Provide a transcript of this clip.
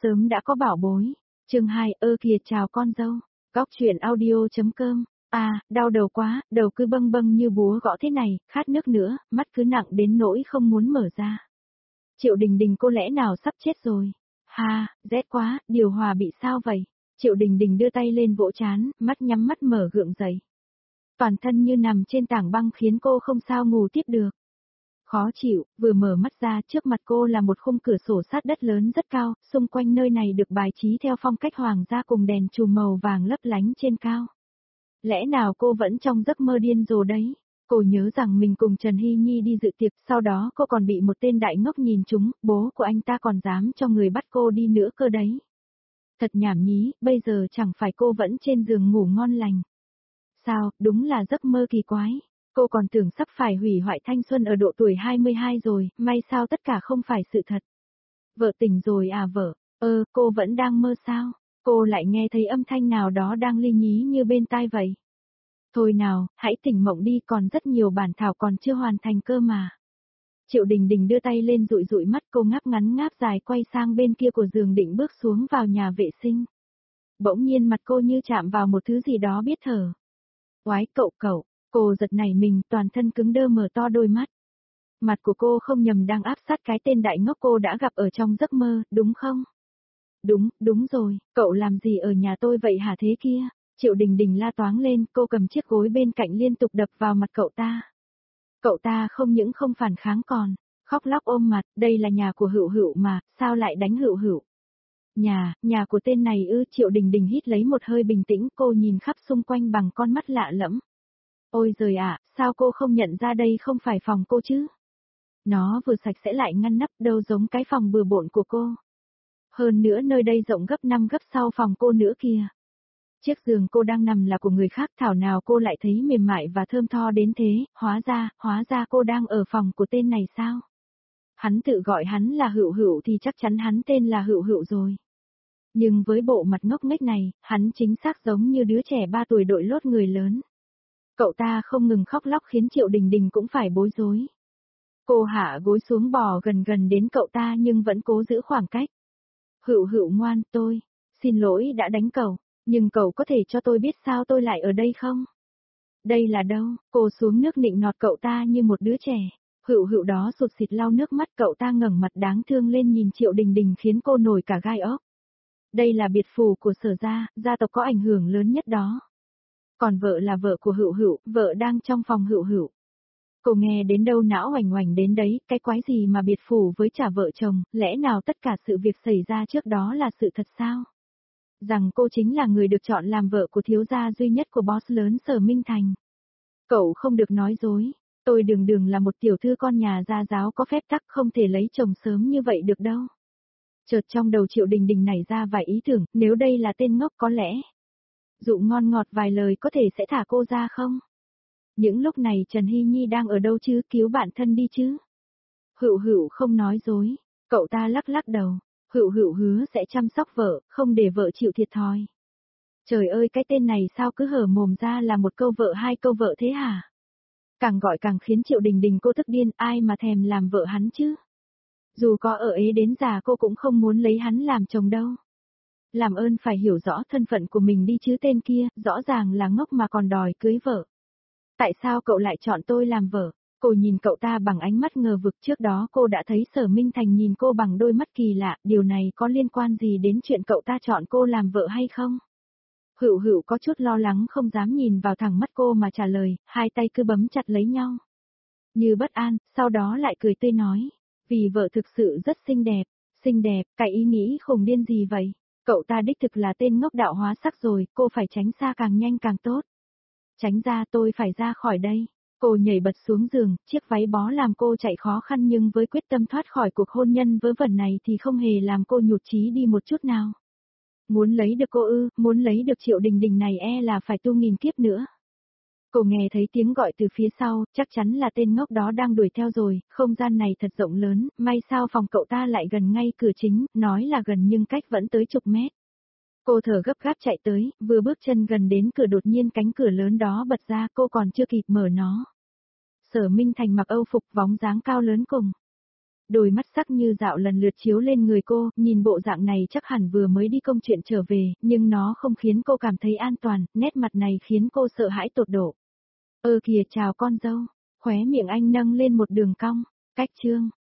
sớm đã có bảo bối. Chương 2, kìa chào con dâu. Góc truyện audio.com. Đau đầu quá, đầu cứ bâng bâng như búa gõ thế này, khát nước nữa, mắt cứ nặng đến nỗi không muốn mở ra. Triệu Đình Đình cô lẽ nào sắp chết rồi? Rét quá, điều hòa bị sao vậy? Triệu Đình Đình đưa tay lên vỗ trán, mắt nhắm mắt mở gượng dậy. Toàn thân như nằm trên tảng băng khiến cô không sao ngủ tiếp được. Khó chịu, vừa mở mắt ra trước mặt cô là một khung cửa sổ sát đất lớn rất cao, xung quanh nơi này được bài trí theo phong cách hoàng gia cùng đèn chùm màu vàng lấp lánh trên cao. Lẽ nào cô vẫn trong giấc mơ điên rồ đấy? Cô nhớ rằng mình cùng Trần Hy Nhi đi dự tiệc, sau đó cô còn bị một tên đại ngốc nhìn trúng, bố của anh ta còn dám cho người bắt cô đi nữa cơ đấy. Thật nhảm nhí, bây giờ chẳng phải cô vẫn trên giường ngủ ngon lành. Sao, đúng là giấc mơ kỳ quái. Cô còn tưởng sắp phải hủy hoại thanh xuân ở độ tuổi 22 rồi, may sao tất cả không phải sự thật. Vợ tỉnh rồi à vợ? Cô vẫn đang mơ sao? Cô lại nghe thấy âm thanh nào đó đang li nhí như bên tai vậy. Thôi nào, hãy tỉnh mộng đi, còn rất nhiều bản thảo còn chưa hoàn thành cơ mà. Triệu Đình Đình đưa tay lên dụi dụi mắt, cô ngáp ngắn ngáp dài quay sang bên kia của giường định bước xuống vào nhà vệ sinh. Bỗng nhiên mặt cô như chạm vào một thứ gì đó biết thở. Oái cậu, cô giật nảy mình, toàn thân cứng đơ mở to đôi mắt. Mặt của cô không nhầm đang áp sát cái tên đại ngốc cô đã gặp ở trong giấc mơ, đúng không? Đúng rồi, cậu làm gì ở nhà tôi vậy hả thế kia? Triệu Đình Đình la toáng lên, cô cầm chiếc gối bên cạnh liên tục đập vào mặt cậu ta. Cậu ta không những không phản kháng còn khóc lóc ôm mặt, đây là nhà của Hựu Hựu mà, sao lại đánh Hựu Hựu? Nhà của tên này ư? Triệu Đình Đình hít lấy một hơi bình tĩnh, cô nhìn khắp xung quanh bằng con mắt lạ lẫm. Ôi giời ạ, sao cô không nhận ra đây không phải phòng cô chứ? Nó vừa sạch sẽ lại ngăn nắp, đâu giống cái phòng bừa bộn của cô. Hơn nữa nơi đây rộng gấp 5 gấp sau phòng cô nữa kìa. Chiếc giường cô đang nằm là của người khác, thảo nào cô lại thấy mềm mại và thơm tho đến thế, hóa ra cô đang ở phòng của tên này sao? Hắn tự gọi hắn là Hựu Hựu thì chắc chắn hắn tên là Hựu Hựu rồi. Nhưng với bộ mặt ngốc nghếch này, hắn chính xác giống như đứa trẻ 3 tuổi đội lốt người lớn. Cậu ta không ngừng khóc lóc khiến Triệu Đình Đình cũng phải bối rối. Cô hạ gối xuống bò gần đến cậu ta nhưng vẫn cố giữ khoảng cách. Hựu Hựu ngoan, tôi xin lỗi đã đánh cậu, nhưng cậu có thể cho tôi biết sao tôi lại ở đây không? Đây là đâu? Cô xuống nước nịnh nọt cậu ta như một đứa trẻ. Hựu Hựu đó sụt sịt lau nước mắt, cậu ta ngẩng mặt đáng thương lên nhìn Triệu Đình Đình khiến cô nổi cả gai ốc. Đây là biệt phủ của Sở gia, gia tộc có ảnh hưởng lớn nhất đó. Còn vợ là vợ của Hựu Hựu, vợ đang trong phòng Hựu Hựu. Cô nghe đến đâu não oành oành đến đấy, cái quái gì mà biệt phủ với trả vợ chồng, lẽ nào tất cả sự việc xảy ra trước đó là sự thật sao? Rằng cô chính là người được chọn làm vợ của thiếu gia duy nhất của boss lớn Sở Minh Thành. Cậu không được nói dối, tôi đường là một tiểu thư con nhà gia giáo có phép tắc, không thể lấy chồng sớm như vậy được đâu. Chợt trong đầu Triệu Đình Đình nảy ra vài ý tưởng, nếu đây là tên ngốc có lẽ dụ ngon ngọt vài lời có thể sẽ thả cô ra không? Những lúc này Trần Hy Nhi đang ở đâu chứ, cứu bạn thân đi chứ? Hựu Hựu không nói dối, cậu ta lắc đầu, Hựu Hựu hứa sẽ chăm sóc vợ, không để vợ chịu thiệt thòi. Trời ơi, cái tên này sao cứ hở mồm ra là một câu vợ hai câu vợ thế hả? Càng gọi càng khiến Triệu Đình Đình cô tức điên, ai mà thèm làm vợ hắn chứ? Dù có ở ế đến già cô cũng không muốn lấy hắn làm chồng đâu. Làm ơn phải hiểu rõ thân phận của mình đi chứ, tên kia, rõ ràng là ngốc mà còn đòi cưới vợ. Tại sao cậu lại chọn tôi làm vợ? Cô nhìn cậu ta bằng ánh mắt ngờ vực, trước đó cô đã thấy Sở Minh Thành nhìn cô bằng đôi mắt kỳ lạ, điều này có liên quan gì đến chuyện cậu ta chọn cô làm vợ hay không? Hựu Hựu có chút lo lắng không dám nhìn vào thẳng mắt cô mà trả lời, hai tay cứ bấm chặt lấy nhau. Như bất an, sau đó lại cười tươi nói, vì vợ thực sự rất xinh đẹp, cái ý nghĩ khùng điên gì vậy? Cậu ta đích thực là tên ngốc đạo hóa sắc rồi, cô phải tránh xa càng nhanh càng tốt. Tránh ra, tôi phải ra khỏi đây. Cô nhảy bật xuống giường, chiếc váy bó làm cô chạy khó khăn nhưng với quyết tâm thoát khỏi cuộc hôn nhân vớ vẩn này thì không hề làm cô nhụt chí đi một chút nào. Muốn lấy được cô ư, muốn lấy được Triệu Đình Đình này là phải tu nghìn kiếp nữa. Cô nghe thấy tiếng gọi từ phía sau, chắc chắn là tên ngốc đó đang đuổi theo rồi, không gian này thật rộng lớn, may sao phòng cậu ta lại gần ngay cửa chính, nói là gần nhưng cách vẫn tới chục mét. Cô thở gấp gáp chạy tới, vừa bước chân gần đến cửa đột nhiên cánh cửa lớn đó bật ra, cô còn chưa kịp mở nó. Sở Minh Thành mặc âu phục, bóng dáng cao lớn cùng Đôi mắt sắc như dạo lần lượt chiếu lên người cô, nhìn bộ dạng này chắc hẳn vừa mới đi công chuyện trở về, nhưng nó không khiến cô cảm thấy an toàn, nét mặt này khiến cô sợ hãi tột độ. Kìa chào con dâu, khóe miệng anh nâng lên một đường cong, cách chương.